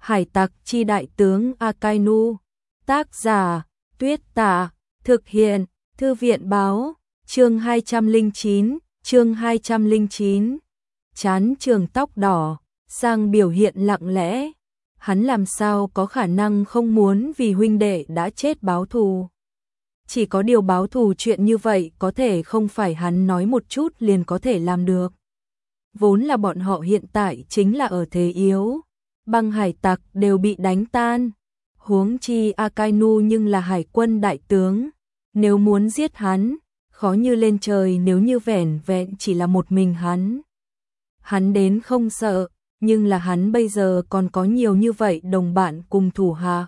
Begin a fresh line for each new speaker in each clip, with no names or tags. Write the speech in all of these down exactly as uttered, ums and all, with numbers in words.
Hải tặc chi đại tướng Akainu. Tác giả Tuyết Tạ. Thực hiện Thư viện báo. Chương hai trăm lẻ chín. Chương hai trăm lẻ chín. Chán trường tóc đỏ. Sang biểu hiện lặng lẽ. Hắn làm sao có khả năng không muốn vì huynh đệ đã chết báo thù. Chỉ có điều báo thù chuyện như vậy có thể không phải hắn nói một chút liền có thể làm được. Vốn là bọn họ hiện tại chính là ở thế yếu. Băng hải tặc đều bị đánh tan. Huống chi Akainu nhưng là hải quân đại tướng. Nếu muốn giết hắn, khó như lên trời nếu như vẻn vẹn chỉ là một mình hắn. Hắn đến không sợ, nhưng là hắn bây giờ còn có nhiều như vậy đồng bạn cùng thủ hạ.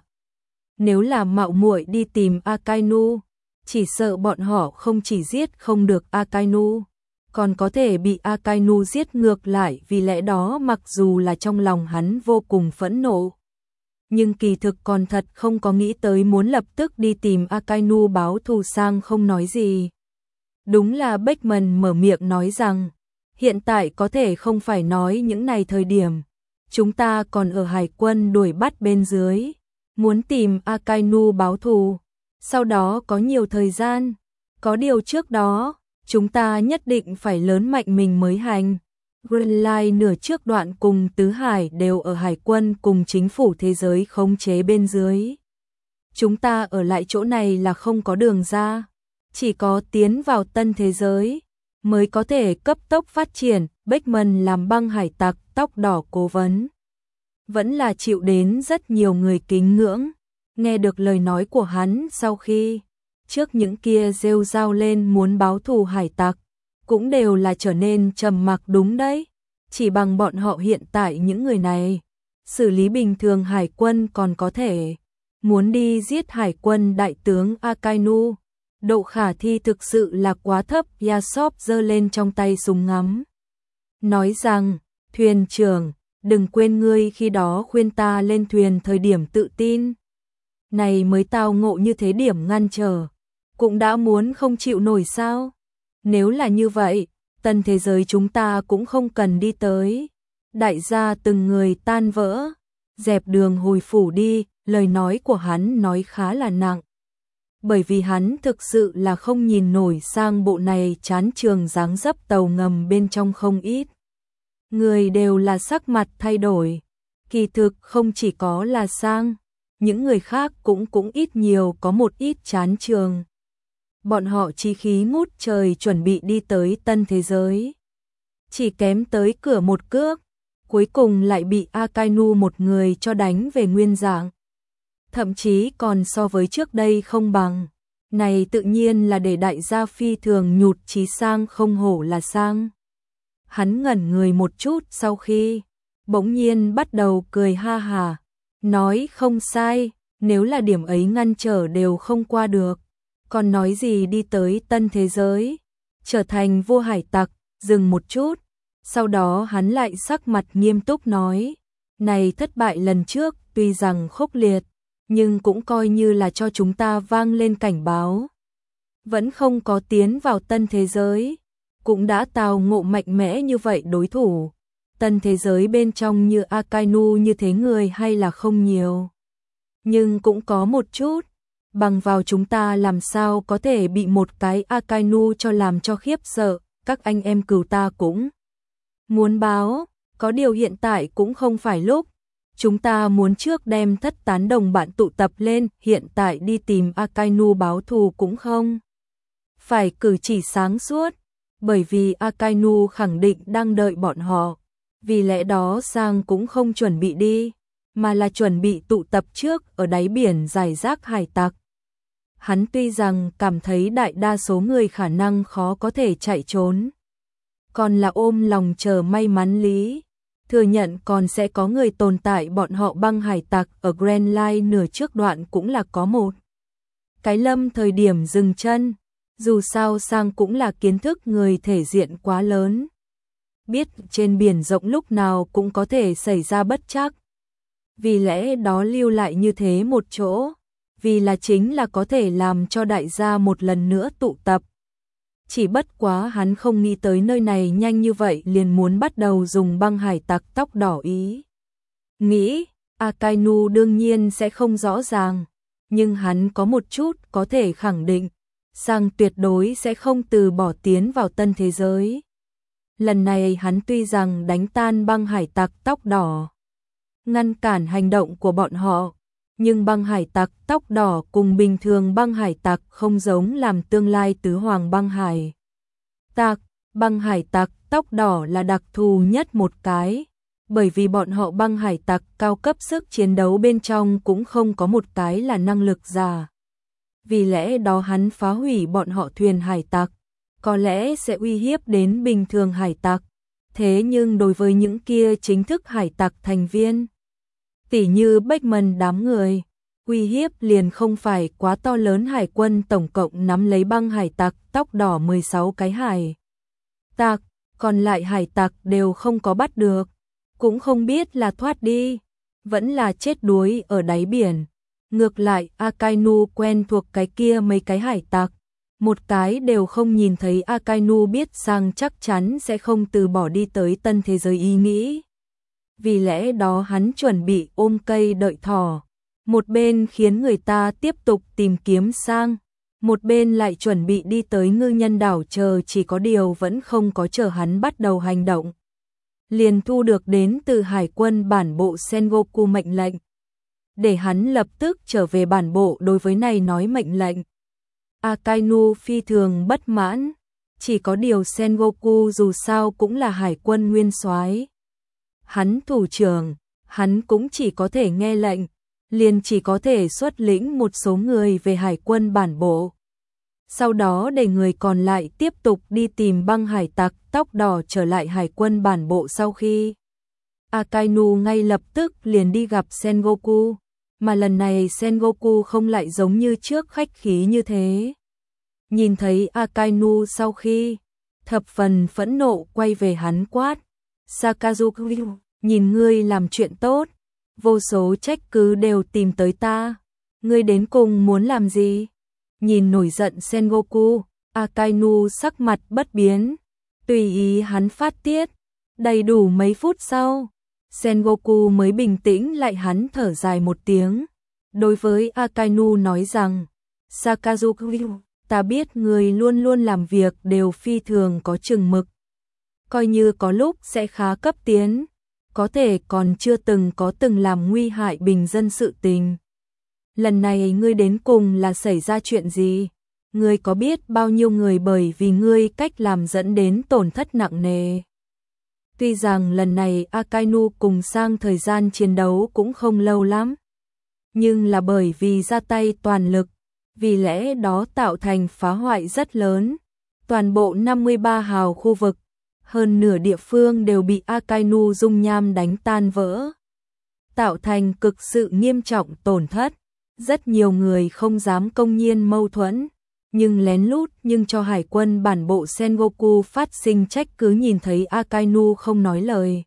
Nếu là mạo muội đi tìm Akainu, chỉ sợ bọn họ không chỉ giết không được Akainu, còn có thể bị Akainu giết ngược lại, vì lẽ đó mặc dù là trong lòng hắn vô cùng phẫn nộ, nhưng kỳ thực còn thật không có nghĩ tới muốn lập tức đi tìm Akainu báo thù. Sang không nói gì. Đúng là Beckman mở miệng nói rằng, hiện tại có thể không phải nói những này thời điểm, chúng ta còn ở hải quân đuổi bắt bên dưới, muốn tìm Akainu báo thù, sau đó có nhiều thời gian, có điều trước đó, chúng ta nhất định phải lớn mạnh mình mới hành. Grand Line nửa trước đoạn cùng Tứ Hải đều ở hải quân cùng chính phủ thế giới khống chế bên dưới. Chúng ta ở lại chỗ này là không có đường ra, chỉ có tiến vào tân thế giới mới có thể cấp tốc phát triển. Beckman làm băng hải tặc tóc đỏ cố vấn, vẫn là chịu đến rất nhiều người kính ngưỡng. Nghe được lời nói của hắn sau khi trước những kia rêu rao lên muốn báo thù hải tặc, cũng đều là trở nên trầm mặc. Đúng đấy, chỉ bằng bọn họ hiện tại những người này, xử lý bình thường hải quân còn có thể, muốn đi giết hải quân đại tướng Akainu, độ khả thi thực sự là quá thấp. Yasop giơ lên trong tay súng ngắm, nói rằng, thuyền trưởng, đừng quên ngươi khi đó khuyên ta lên thuyền thời điểm tự tin. Này mới tao ngộ như thế điểm ngăn trở, cũng đã muốn không chịu nổi sao? Nếu là như vậy, tân thế giới chúng ta cũng không cần đi tới. Đại gia từng người tan vỡ, dẹp đường hồi phủ đi. Lời nói của hắn nói khá là nặng, bởi vì hắn thực sự là không nhìn nổi sang bộ này chán trường dáng dấp tàu ngầm bên trong không ít người đều là sắc mặt thay đổi. Kỳ thực không chỉ có là sang, những người khác cũng cũng ít nhiều có một ít chán trường. Bọn họ chí khí ngút trời chuẩn bị đi tới tân thế giới, chỉ kém tới cửa một cước, cuối cùng lại bị Akainu một người cho đánh về nguyên dạng. Thậm chí còn so với trước đây không bằng. Này tự nhiên là để đại gia phi thường nhụt chí. Sang không hổ là sang. Hắn ngẩn người một chút sau khi bỗng nhiên bắt đầu cười ha hà, nói không sai, nếu là điểm ấy ngăn trở đều không qua được, còn nói gì đi tới tân thế giới, trở thành vua hải tặc. Dừng một chút, sau đó hắn lại sắc mặt nghiêm túc nói, này thất bại lần trước tuy rằng khốc liệt, nhưng cũng coi như là cho chúng ta vang lên cảnh báo. Vẫn không có tiến vào tân thế giới, cũng đã tào ngộ mạnh mẽ như vậy đối thủ. Tân thế giới bên trong như Akainu như thế người hay là không nhiều, nhưng cũng có một chút. Bằng vào chúng ta làm sao có thể bị một cái Akainu cho làm cho khiếp sợ. Các anh em cừu ta cũng muốn báo, có điều hiện tại cũng không phải lúc. Chúng ta muốn trước đem thất tán đồng bạn tụ tập lên, hiện tại đi tìm Akainu báo thù cũng không phải cử chỉ sáng suốt, bởi vì Akainu khẳng định đang đợi bọn họ. Vì lẽ đó Sang cũng không chuẩn bị đi, mà là chuẩn bị tụ tập trước ở đáy biển giải rác hải tặc. Hắn tuy rằng cảm thấy đại đa số người khả năng khó có thể chạy trốn, còn là ôm lòng chờ may mắn lý, thừa nhận còn sẽ có người tồn tại. Bọn họ băng hải tặc ở Grand Line nửa trước đoạn cũng là có một cái lâm thời điểm dừng chân, dù sao Sang cũng là kiến thức người thể diện quá lớn, biết trên biển rộng lúc nào cũng có thể xảy ra bất trắc, vì lẽ đó lưu lại như thế một chỗ, vì là chính là có thể làm cho đại gia một lần nữa tụ tập. Chỉ bất quá hắn không nghĩ tới nơi này nhanh như vậy liền muốn bắt đầu dùng băng hải tặc tóc đỏ ý. Nghĩ, Akainu đương nhiên sẽ không rõ ràng, nhưng hắn có một chút có thể khẳng định, Sang tuyệt đối sẽ không từ bỏ tiến vào tân thế giới. Lần này hắn tuy rằng đánh tan băng hải tặc tóc đỏ, ngăn cản hành động của bọn họ, nhưng băng hải tặc tóc đỏ cùng bình thường băng hải tặc không giống, làm tương lai tứ hoàng băng hải tặc. Băng hải tặc tóc đỏ là đặc thù nhất một cái, bởi vì bọn họ băng hải tặc cao cấp sức chiến đấu bên trong cũng không có một cái là năng lực giả. Vì lẽ đó hắn phá hủy bọn họ thuyền hải tặc, có lẽ sẽ uy hiếp đến bình thường hải tặc. Thế nhưng đối với những kia chính thức hải tặc thành viên, tỉ như Beckman đám người, uy hiếp liền không phải quá to lớn. Hải quân tổng cộng nắm lấy băng hải tặc tóc đỏ mười sáu cái hải tặc, còn lại hải tặc đều không có bắt được, cũng không biết là thoát đi, vẫn là chết đuối ở đáy biển. Ngược lại Akainu quen thuộc cái kia mấy cái hải tặc, một cái đều không nhìn thấy. Akainu biết Sang chắc chắn sẽ không từ bỏ đi tới tân thế giới ý nghĩ. Vì lẽ đó hắn chuẩn bị ôm cây đợi thỏ, một bên khiến người ta tiếp tục tìm kiếm Sang, một bên lại chuẩn bị đi tới ngư nhân đảo chờ. Chỉ có điều vẫn không có chờ hắn bắt đầu hành động, liền thu được đến từ hải quân bản bộ Sengoku mệnh lệnh, để hắn lập tức trở về bản bộ. Đối với này nói mệnh lệnh, Akainu phi thường bất mãn, chỉ có điều Sengoku dù sao cũng là hải quân nguyên soái, hắn thủ trưởng, hắn cũng chỉ có thể nghe lệnh, liền chỉ có thể xuất lĩnh một số người về hải quân bản bộ, sau đó để người còn lại tiếp tục đi tìm băng hải tặc tóc đỏ trở lại hải quân bản bộ. Sau khi Akainu ngay lập tức liền đi gặp Sengoku, mà lần này Sengoku không lại giống như trước khách khí như thế. Nhìn thấy Akainu sau khi thập phần phẫn nộ quay về hắn quát, Sakazuki, nhìn ngươi làm chuyện tốt, vô số trách cứ đều tìm tới ta, ngươi đến cùng muốn làm gì? Nhìn nổi giận Sengoku, Akainu sắc mặt bất biến, tùy ý hắn phát tiết. Đầy đủ mấy phút sau, Sengoku mới bình tĩnh lại, hắn thở dài một tiếng, đối với Akainu nói rằng, Sakazuki, ta biết người luôn luôn làm việc đều phi thường có chừng mực, coi như có lúc sẽ khá cấp tiến, có thể còn chưa từng có từng làm nguy hại bình dân sự tình. Lần này ngươi đến cùng là xảy ra chuyện gì? Ngươi có biết bao nhiêu người bởi vì ngươi cách làm dẫn đến tổn thất nặng nề? Tuy rằng lần này Akainu cùng Sang thời gian chiến đấu cũng không lâu lắm, nhưng là bởi vì ra tay toàn lực, vì lẽ đó tạo thành phá hoại rất lớn. Toàn bộ năm mươi ba hào khu vực, hơn nửa địa phương đều bị Akainu dung nham đánh tan vỡ, tạo thành cực sự nghiêm trọng tổn thất. Rất nhiều người không dám công nhiên mâu thuẫn, nhưng lén lút nhưng cho hải quân bản bộ Sengoku phát sinh trách cứ. Nhìn thấy Akainu không nói lời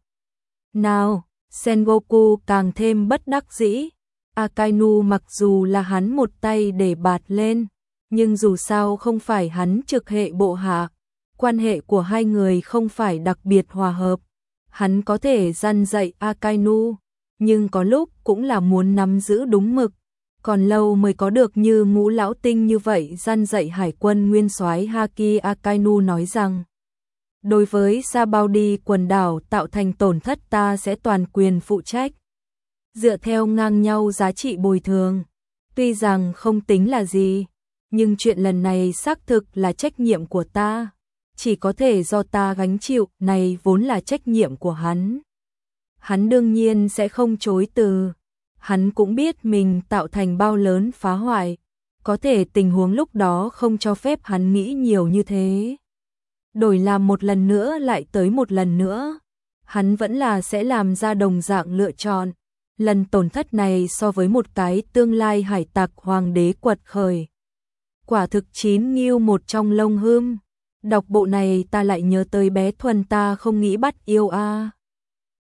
nào, Sengoku càng thêm bất đắc dĩ. Akainu mặc dù là hắn một tay để bạt lên, nhưng dù sao không phải hắn trực hệ bộ hạ, quan hệ của hai người không phải đặc biệt hòa hợp. Hắn có thể răn dạy Akainu, nhưng có lúc cũng là muốn nắm giữ đúng mực, còn lâu mới có được như Ngũ lão tinh như vậy răn dạy hải quân nguyên soái Haki. Akainu nói rằng, đối với Sabaudi quần đảo tạo thành tổn thất ta sẽ toàn quyền phụ trách, dựa theo ngang nhau giá trị bồi thường. Tuy rằng không tính là gì, nhưng chuyện lần này xác thực là trách nhiệm của ta, chỉ có thể do ta gánh chịu, này vốn là trách nhiệm của hắn. Hắn đương nhiên sẽ không chối từ. Hắn cũng biết mình tạo thành bao lớn phá hoại, có thể tình huống lúc đó không cho phép hắn nghĩ nhiều như thế. Đổi làm một lần nữa lại tới một lần nữa, hắn vẫn là sẽ làm ra đồng dạng lựa chọn. Lần tổn thất này so với một cái tương lai hải tặc hoàng đế quật khởi, quả thực chín nghiêu một trong lông hươm. Đọc bộ này ta lại nhớ tới bé Thuần ta không nghĩ bắt yêu a.